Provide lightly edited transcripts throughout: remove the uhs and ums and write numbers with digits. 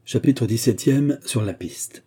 Chapitre 17e. Sur la piste.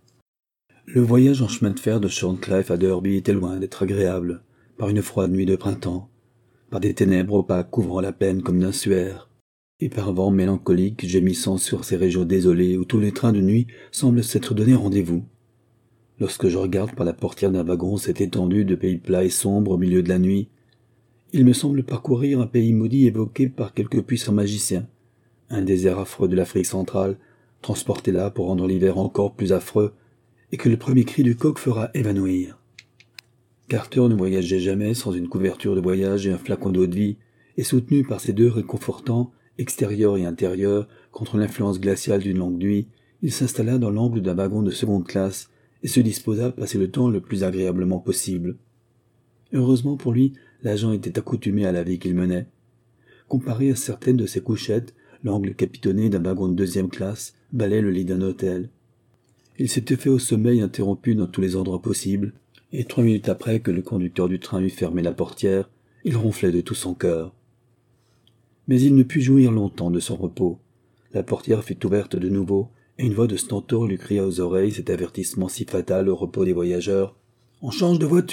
Le voyage en chemin de fer de Shorncliffe à Derby était loin d'être agréable, par une froide nuit de printemps, par des ténèbres opaques couvrant la plaine comme d'un suaire, et par un vent mélancolique gémissant sur ces régions désolées où tous les trains de nuit semblent s'être donné rendez-vous. Lorsque je regarde par la portière d'un wagon cette étendue de pays plats et sombres au milieu de la nuit, il me semble parcourir un pays maudit évoqué par quelque puissant magicien, un désert affreux de l'Afrique centrale, transporté là pour rendre l'hiver encore plus affreux, et que le premier cri du coq fera évanouir. Carter ne voyageait jamais sans une couverture de voyage et un flacon d'eau-de-vie, et soutenu par ces deux réconfortants, extérieurs et intérieurs, contre l'influence glaciale d'une longue nuit, il s'installa dans l'angle d'un wagon de seconde classe et se disposa à passer le temps le plus agréablement possible. Heureusement pour lui, l'agent était accoutumé à la vie qu'il menait. Comparé à certaines de ses couchettes, l'angle capitonné d'un wagon de deuxième classe balait le lit d'un hôtel. Il s'était fait au sommeil interrompu dans tous les endroits possibles, et 3 minutes après que le conducteur du train eut fermé la portière, il ronflait de tout son cœur. Mais il ne put jouir longtemps de son repos. La portière fut ouverte de nouveau, et une voix de stentor lui cria aux oreilles cet avertissement si fatal au repos des voyageurs. « On change de voiture !»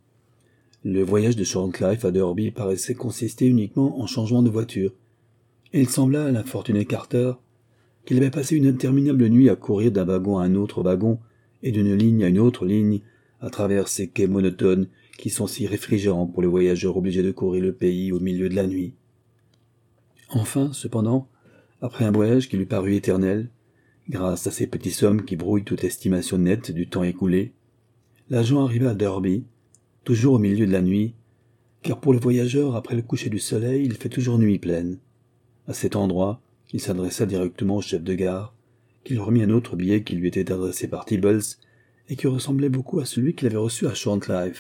Le voyage de Shorncliffe à Derby paraissait consister uniquement en changement de voiture, et il sembla à l'infortuné Carter qu'il avait passé une interminable nuit à courir d'un wagon à un autre wagon et d'une ligne à une autre ligne à travers ces quais monotones qui sont si réfrigérants pour les voyageurs obligés de courir le pays au milieu de la nuit. Enfin, cependant, après un voyage qui lui parut éternel, grâce à ces petites sommes qui brouillent toute estimation nette du temps écoulé, l'agent arriva à Derby, toujours au milieu de la nuit, car pour les voyageurs, après le coucher du soleil, il fait toujours nuit pleine. À cet endroit, il s'adressa directement au chef de gare, qui lui remit un autre billet qui lui était adressé par Tibbles et qui ressemblait beaucoup à celui qu'il avait reçu à Shorncliffe.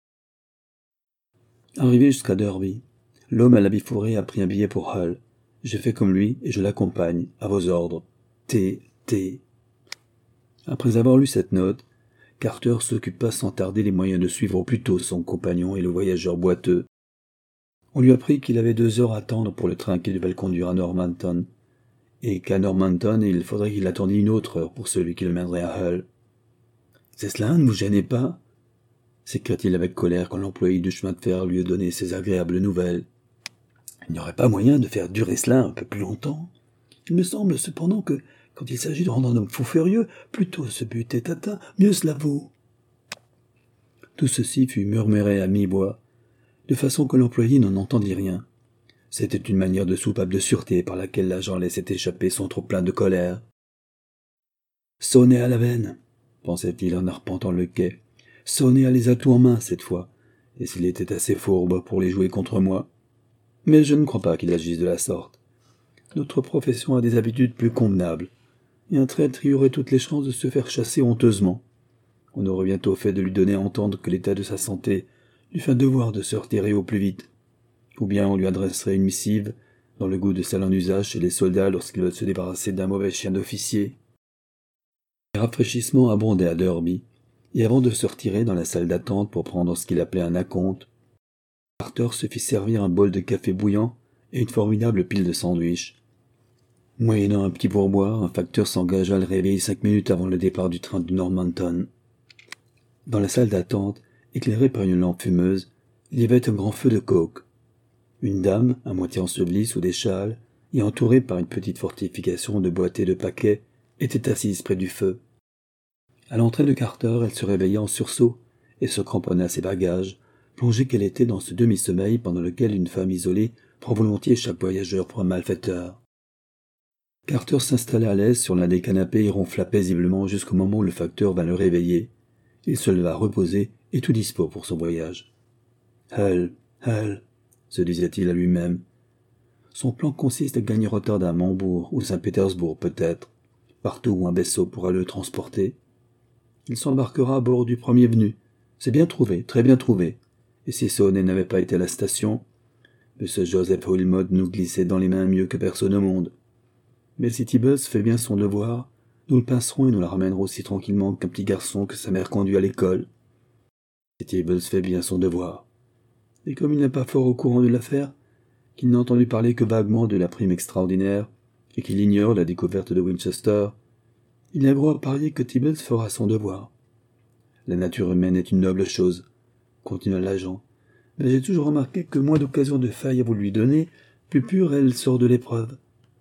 Arrivé jusqu'à Derby, l'homme à l'habit fourré a pris un billet pour Hull. J'ai fait comme lui et je l'accompagne, à vos ordres. T. Après avoir lu cette note, Carter s'occupa sans tarder les moyens de suivre au plus tôt son compagnon et le voyageur boiteux. On lui apprit qu'il avait 2 heures à attendre pour le train qui devait le conduire à Normanton, et qu'à Normanton il faudrait qu'il attendît une autre heure pour celui qui le mènerait à Hull. « C'est cela, ne vous gênez pas » s'écria-t-il avec colère quand l'employé du chemin de fer lui eut donné ces agréables nouvelles. « Il n'y aurait pas moyen de faire durer cela un peu plus longtemps. Il me semble cependant que, quand il s'agit de rendre un homme fou furieux, plus tôt ce but est atteint, mieux cela vaut. » Tout ceci fut murmuré à mi-voix, de façon que l'employé n'en entendit rien. C'était une manière de soupape de sûreté par laquelle l'agent laissait échapper son trop-plein de colère. « Sonner à la veine !» pensait-il en arpentant le quai. « Sonner à les atouts en main, cette fois, et s'il était assez fourbe pour les jouer contre moi. Mais je ne crois pas qu'il agisse de la sorte. Notre profession a des habitudes plus convenables, et un traître y aurait toutes les chances de se faire chasser honteusement. On aurait bientôt fait de lui donner à entendre que l'état de sa santé lui fait un devoir de se retirer au plus vite. Ou bien on lui adresserait une missive, dans le goût de celle en usage chez les soldats lorsqu'ils veulent se débarrasser d'un mauvais chien d'officier. » Les rafraîchissements abondaient à Derby, et avant de se retirer dans la salle d'attente pour prendre ce qu'il appelait un acompte, Carter se fit servir un bol de café bouillant et une formidable pile de sandwichs. Moyennant un petit pourboire, un facteur s'engagea à le réveiller 5 minutes avant le départ du train de Normanton. Dans la salle d'attente, éclairée par une lampe fumeuse, il y avait un grand feu de coke. Une dame, à moitié ensevelie sous des châles, et entourée par une petite fortification de boîtes et de paquets, était assise près du feu. À l'entrée de Carter, elle se réveilla en sursaut et se cramponna à ses bagages, plongée qu'elle était dans ce demi-sommeil pendant lequel une femme isolée prend volontiers chaque voyageur pour un malfaiteur. Carter s'installa à l'aise sur l'un des canapés et ronfla paisiblement jusqu'au moment où le facteur vint le réveiller. Il se leva reposé et tout dispos pour son voyage. « Hull, se disait-il à lui-même. Son plan consiste à gagner Rotterdam, Hambourg ou Saint-Pétersbourg peut-être, partout où un vaisseau pourra le transporter. Il s'embarquera à bord du premier venu. C'est bien trouvé, très bien trouvé. Et si Saunay n'avait pas été à la station, M. Joseph Wilmot nous glissait dans les mains mieux que personne au monde. Mais si Tibbles fait bien son devoir, nous le pincerons et nous la ramènerons aussi tranquillement qu'un petit garçon que sa mère conduit à l'école. Si Tibbles fait bien son devoir. Et comme il n'est pas fort au courant de l'affaire, qu'il n'a entendu parler que vaguement de la prime extraordinaire, et qu'il ignore la découverte de Winchester, Il y a gros à parier que Tibbles fera son devoir. La nature humaine est une noble chose, continua l'agent, mais j'ai toujours remarqué que moins d'occasions de faille vous lui donnez, plus pure elle sort de l'épreuve.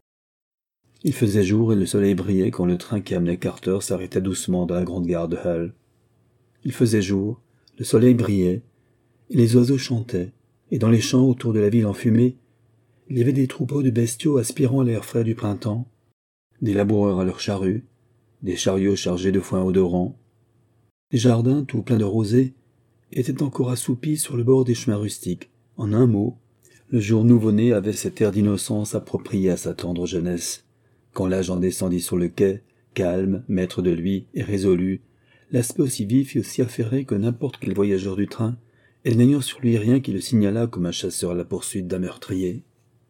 Il faisait jour et le soleil brillait quand le train qui amenait Carter s'arrêta doucement dans la grande gare de Hull. Il faisait jour, le soleil brillait, et les oiseaux chantaient, et dans les champs autour de la ville enfumée, il y avait des troupeaux de bestiaux aspirant l'air frais du printemps, des laboureurs à leurs charrues, des chariots chargés de foin odorant. Les jardins, tout pleins de rosée, étaient encore assoupis sur le bord des chemins rustiques. En un mot, le jour nouveau-né avait cet air d'innocence approprié à sa tendre jeunesse. Quand l'agent descendit sur le quai, calme, maître de lui et résolu, l'aspect aussi vif et aussi affairé que n'importe quel voyageur du train, et n'ayant sur lui rien qui le signalât comme un chasseur à la poursuite d'un meurtrier.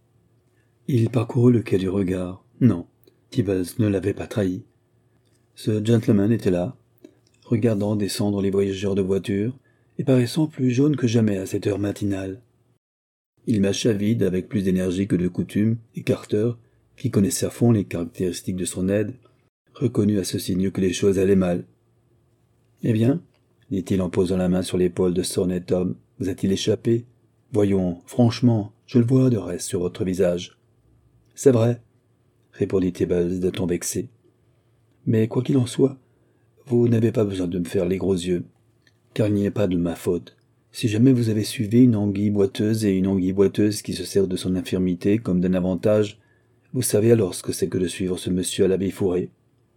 Il parcourut le quai du regard. Non, Tibbles ne l'avait pas trahi. Ce gentleman était là, regardant descendre les voyageurs de voiture, et paraissant plus jaune que jamais à cette heure matinale. Il mâcha vide avec plus d'énergie que de coutume, et Carter, qui connaissait à fond les caractéristiques de son aide, reconnut à ce signe que les choses allaient mal. « Eh bien, dit-il en posant la main sur l'épaule de Sornet Tom, vous a-t-il échappé? Voyons, franchement, je le vois de reste sur votre visage. C'est vrai, répondit Tibbles d'un ton vexé. Mais quoi qu'il en soit, vous n'avez pas besoin de me faire les gros yeux, car il n'y est pas de ma faute. Si jamais vous avez suivi une anguille boiteuse et une anguille boiteuse qui se sert de son infirmité comme d'un avantage, vous savez alors ce que c'est que de suivre ce monsieur à l'habit fourré.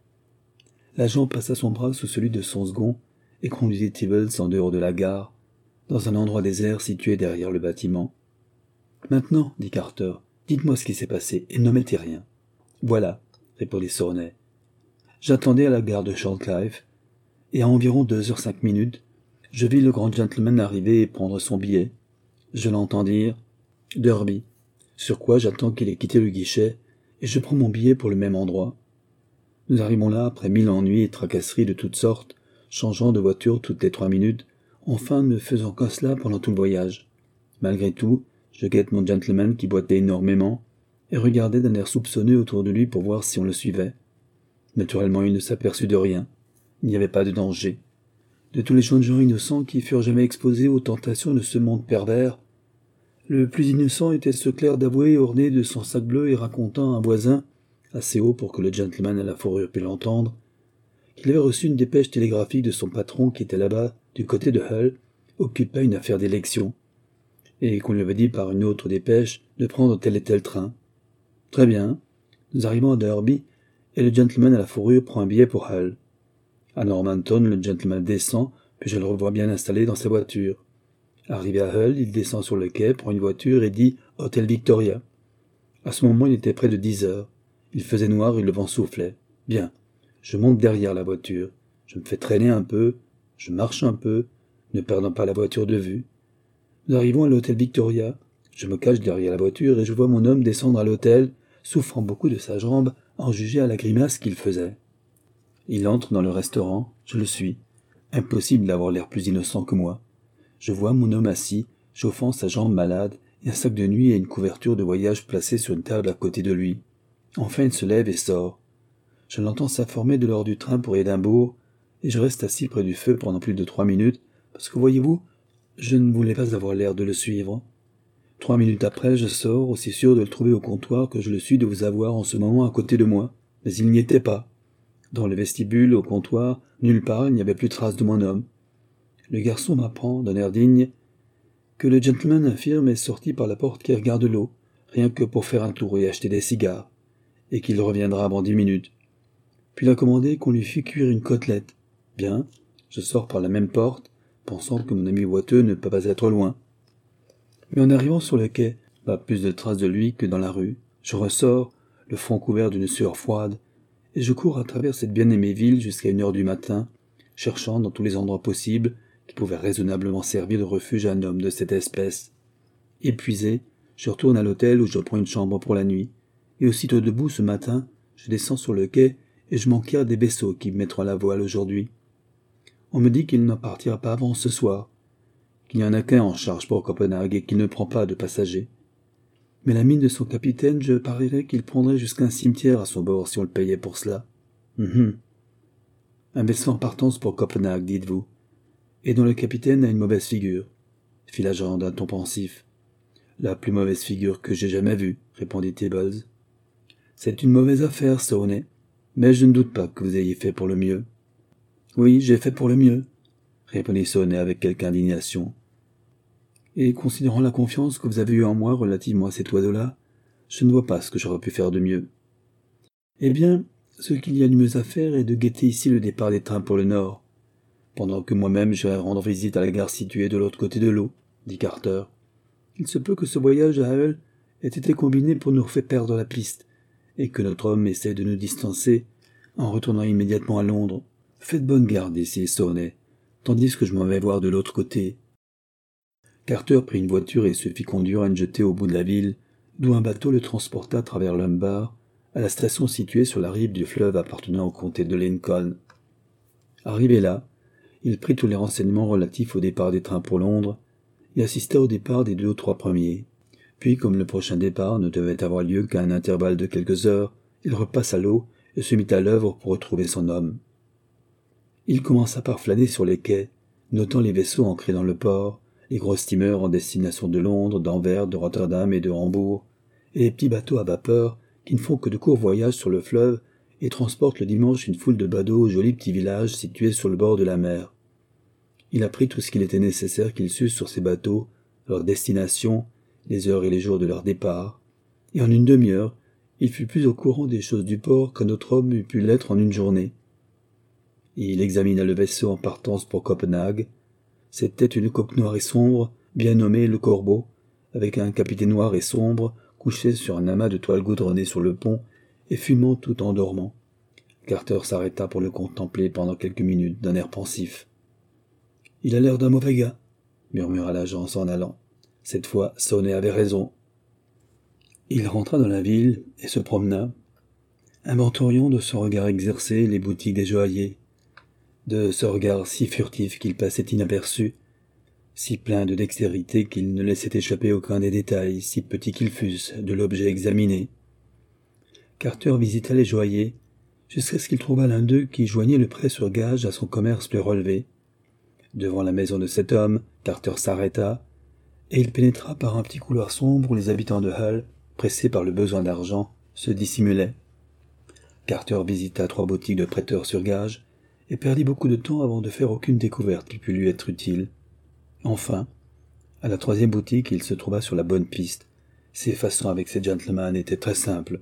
L'agent passa son bras sous celui de son second et conduisit Tibbles en dehors de la gare, dans un endroit désert situé derrière le bâtiment. Maintenant, dit Carter, dites-moi ce qui s'est passé et n'omettez rien. Voilà, répondit Sornet. J'attendais à la gare de Shortcliffe, et à environ 2h05, je vis le grand gentleman arriver et prendre son billet. Je l'entends dire « Derby », sur quoi j'attends qu'il ait quitté le guichet, et je prends mon billet pour le même endroit. Nous arrivons là après 1000 ennuis et tracasseries de toutes sortes, changeant de voiture toutes les 3 minutes, enfin ne faisant qu'un cela pendant tout le voyage. Malgré tout, je guette mon gentleman qui boitait énormément, et regardais d'un air soupçonneux autour de lui pour voir si on le suivait. Naturellement, il ne s'aperçut de rien. Il n'y avait pas de danger. De tous les jeunes gens innocents qui furent jamais exposés aux tentations de ce monde pervers, le plus innocent était ce clerc d'avoué orné de son sac bleu et racontant à un voisin, assez haut pour que le gentleman à la fourrure pût l'entendre, qu'il avait reçu une dépêche télégraphique de son patron qui était là-bas, du côté de Hull, occupé à une affaire d'élection, et qu'on lui avait dit par une autre dépêche de prendre tel et tel train. Très bien. Nous arrivons à Derby, et le gentleman à la fourrure prend un billet pour Hull. À Normanton, le gentleman descend, puis je le revois bien installé dans sa voiture. Arrivé à Hull, il descend sur le quai, prend une voiture et dit « Hôtel Victoria ». À ce moment, il était près de 10h. Il faisait noir et le vent soufflait. Bien. Je monte derrière la voiture. Je me fais traîner un peu. Je marche un peu, ne perdant pas la voiture de vue. Nous arrivons à l'hôtel Victoria. Je me cache derrière la voiture et je vois mon homme descendre à l'hôtel, souffrant beaucoup de sa jambe, en juger à la grimace qu'il faisait. Il entre dans le restaurant, je le suis. Impossible d'avoir l'air plus innocent que moi. Je vois mon homme assis, chauffant sa jambe malade, et un sac de nuit et une couverture de voyage placés sur une table à côté de lui. Enfin il se lève et sort. Je l'entends s'informer de l'heure du train pour Édimbourg, et je reste assis près du feu pendant plus de 3 minutes, parce que voyez-vous, je ne voulais pas avoir l'air de le suivre. 3 minutes après, je sors, aussi sûr de le trouver au comptoir que je le suis de vous avoir en ce moment à côté de moi, mais il n'y était pas. Dans le vestibule, au comptoir, nulle part il n'y avait plus trace de mon homme. Le garçon m'apprend, d'un air digne, que le gentleman infirme est sorti par la porte qui regarde l'eau, rien que pour faire un tour et acheter des cigares, et qu'il reviendra avant 10 minutes. Puis il a commandé qu'on lui fît cuire une côtelette. Bien, je sors par la même porte, pensant que mon ami boiteux ne peut pas être loin. Mais en arrivant sur le quai, pas plus de traces de lui que dans la rue. Je ressors, le front couvert d'une sueur froide, et je cours à travers cette bien-aimée ville jusqu'à 1h du matin, cherchant dans tous les endroits possibles qui pouvaient raisonnablement servir de refuge à un homme de cette espèce. Épuisé, je retourne à l'hôtel où je prends une chambre pour la nuit, et aussitôt debout ce matin, je descends sur le quai et je m'enquière des vaisseaux qui mettront à la voile aujourd'hui. On me dit qu'il n'en partira pas avant ce soir, qu'il n'y en a qu'un en charge pour Copenhague et qu'il ne prend pas de passagers. Mais la mine de son capitaine, je parierais qu'il prendrait jusqu'à un cimetière à son bord si on le payait pour cela. Un vaisseau en partance pour Copenhague, dites-vous, et dont le capitaine a une mauvaise figure, fit l'agent d'un ton pensif. La plus mauvaise figure que j'ai jamais vue, répondit Tibbles. C'est une mauvaise affaire, Saunay, mais je ne doute pas que vous ayez fait pour le mieux. Oui, j'ai fait pour le mieux, répondit Saunay avec quelque indignation. Et considérant la confiance que vous avez eue en moi relativement à cet oiseau-là, je ne vois pas ce que j'aurais pu faire de mieux. Eh bien, ce qu'il y a de mieux à faire est de guetter ici le départ des trains pour le nord, pendant que moi-même j'irai rendre visite à la gare située de l'autre côté de l'eau, dit Carter. Il se peut que ce voyage à Hull ait été combiné pour nous faire perdre la piste, et que notre homme essaie de nous distancer en retournant immédiatement à Londres. Faites bonne garde ici, Saunay, tandis que je m'en vais voir de l'autre côté. Carter prit une voiture et se fit conduire à une jetée au bout de la ville, d'où un bateau le transporta à travers l'Humbar, à la station située sur la rive du fleuve appartenant au comté de Lincoln. Arrivé là, il prit tous les renseignements relatifs au départ des trains pour Londres et assista au départ des 2 ou 3 premiers. Puis, comme le prochain départ ne devait avoir lieu qu'à un intervalle de quelques heures, il repassa l'eau et se mit à l'œuvre pour retrouver son homme. Il commença par flâner sur les quais, notant les vaisseaux ancrés dans le port, les gros steamers en destination de Londres, d'Anvers, de Rotterdam et de Hambourg, et les petits bateaux à vapeur qui ne font que de courts voyages sur le fleuve et transportent le dimanche une foule de badauds aux jolis petits villages situés sur le bord de la mer. Il apprit tout ce qu'il était nécessaire qu'il sût sur ces bateaux, leur destination, les heures et les jours de leur départ, et en une demi-heure, il fut plus au courant des choses du port qu'un autre homme eût pu l'être en une journée. Il examina le vaisseau en partance pour Copenhague. C'était une coque noire et sombre, bien nommée le Corbeau, avec un capitaine noir et sombre, couché sur un amas de toile goudronnée sur le pont et fumant tout en dormant. Carter s'arrêta pour le contempler pendant quelques minutes d'un air pensif. « Il a l'air d'un mauvais gars, » murmura l'agent en allant. Cette fois, Saunay avait raison. Il rentra dans la ville et se promena, inventoriant de son regard exercé les boutiques des joailliers, de ce regard si furtif qu'il passait inaperçu, si plein de dextérité qu'il ne laissait échapper aucun des détails, si petits qu'ils fussent, de l'objet examiné. Carter visita les joailliers, jusqu'à ce qu'il trouva l'un d'eux qui joignait le prêt sur gage à son commerce plus relevé. Devant la maison de cet homme, Carter s'arrêta, et il pénétra par un petit couloir sombre où les habitants de Hull, pressés par le besoin d'argent, se dissimulaient. Carter visita 3 boutiques de prêteurs sur gage, et perdit beaucoup de temps avant de faire aucune découverte qui pût lui être utile. Enfin, à la 3e boutique, il se trouva sur la bonne piste. Ses façons avec ces gentlemen étaient très simples.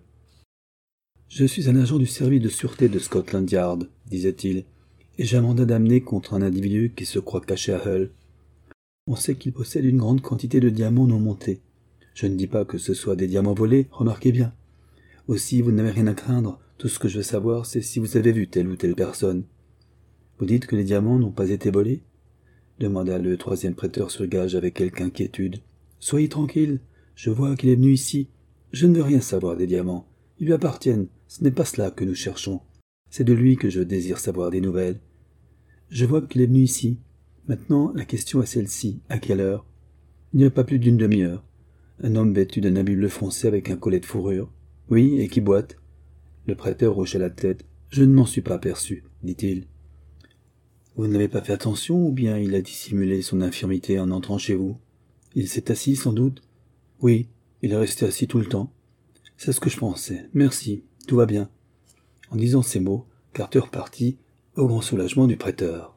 « Je suis un agent du service de sûreté de Scotland Yard, » disait-il, « et j'ai un mandat d'amener contre un individu qui se croit caché à Hull. On sait qu'il possède une grande quantité de diamants non montés. Je ne dis pas que ce soit des diamants volés, remarquez bien. Aussi, vous n'avez rien à craindre. Tout ce que je veux savoir, c'est si vous avez vu telle ou telle personne. » « Vous dites que les diamants n'ont pas été volés ?» demanda le 3e prêteur sur gage avec quelque inquiétude. « Soyez tranquille, je vois qu'il est venu ici. Je ne veux rien savoir des diamants. Ils lui appartiennent, ce n'est pas cela que nous cherchons. C'est de lui que je désire savoir des nouvelles. Je vois qu'il est venu ici. Maintenant, la question est celle-ci. À quelle heure ? Il n'y a pas plus d'une demi-heure. Un homme vêtu d'un habit bleu foncé avec un collet de fourrure. Oui, et qui boite ? Le prêteur hocha la tête. Je ne m'en suis pas aperçu, dit-il. Vous n'avez pas fait attention, ou bien il a dissimulé son infirmité en entrant chez vous ? Il s'est assis, sans doute ? Oui, il est resté assis tout le temps. C'est ce que je pensais. Merci, tout va bien. En disant ces mots, Carter partit, au grand soulagement du prêteur.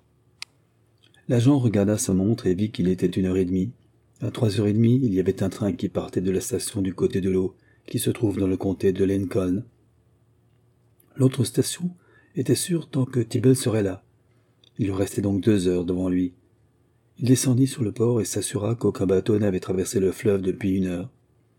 L'agent regarda sa montre et vit qu'il était 1h30. À 3h30, il y avait un train qui partait de la station du côté de l'eau, qui se trouve dans le comté de Lincoln. L'autre station était sûre tant que Tibble serait là. Il lui restait donc 2 heures devant lui. Il descendit sur le port et s'assura qu'aucun bateau n'avait traversé le fleuve depuis 1 heure.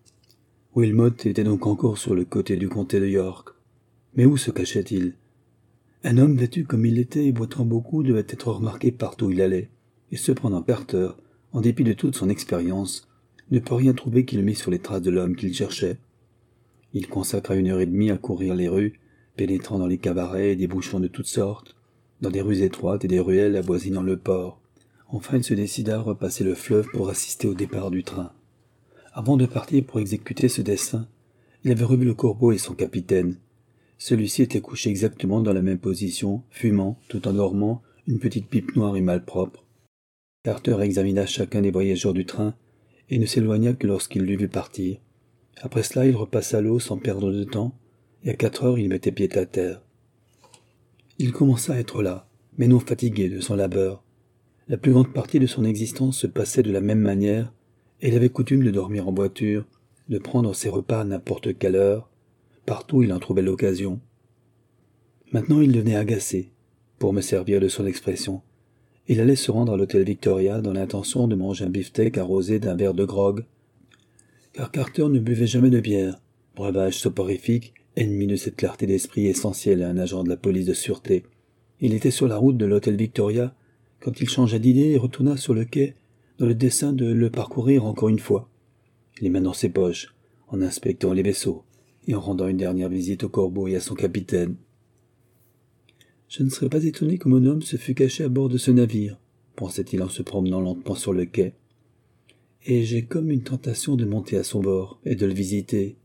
Wilmot était donc encore sur le côté du comté de York. Mais où se cachait-il ? Un homme vêtu comme il l'était et boitant beaucoup devait être remarqué partout où il allait, et cependant Carter, en dépit de toute son expérience, ne peut rien trouver qui le mît sur les traces de l'homme qu'il cherchait. Il consacra 1h30 à courir les rues, pénétrant dans les cabarets et des bouchons de toutes sortes, dans des rues étroites et des ruelles avoisinant le port. Enfin, il se décida à repasser le fleuve pour assister au départ du train. Avant de partir pour exécuter ce dessein, il avait revu le Corbeau et son capitaine. Celui-ci était couché exactement dans la même position, fumant, tout en dormant, une petite pipe noire et malpropre. Carter examina chacun des voyageurs du train et ne s'éloigna que lorsqu'il l'eut vu partir. Après cela, il repassa l'eau sans perdre de temps, et à 4 heures, il mettait pied à terre. Il commença à être là, mais non fatigué de son labeur. La plus grande partie de son existence se passait de la même manière, et il avait coutume de dormir en voiture, de prendre ses repas à n'importe quelle heure, partout où il en trouvait l'occasion. Maintenant il devenait agacé, pour me servir de son expression. Il allait se rendre à l'hôtel Victoria dans l'intention de manger un beefsteak arrosé d'un verre de grog, car Carter ne buvait jamais de bière, breuvage soporifique, ennemi de cette clarté d'esprit essentielle à un agent de la police de sûreté. Il était sur la route de l'hôtel Victoria quand il changea d'idée et retourna sur le quai dans le dessein de le parcourir encore une fois, les mains dans ses poches, en inspectant les vaisseaux et en rendant une dernière visite au corbeau et à son capitaine. Je ne serais pas étonné que mon homme se fût caché à bord de ce navire, pensait-il en se promenant lentement sur le quai. Et j'ai comme une tentation de monter à son bord et de le visiter,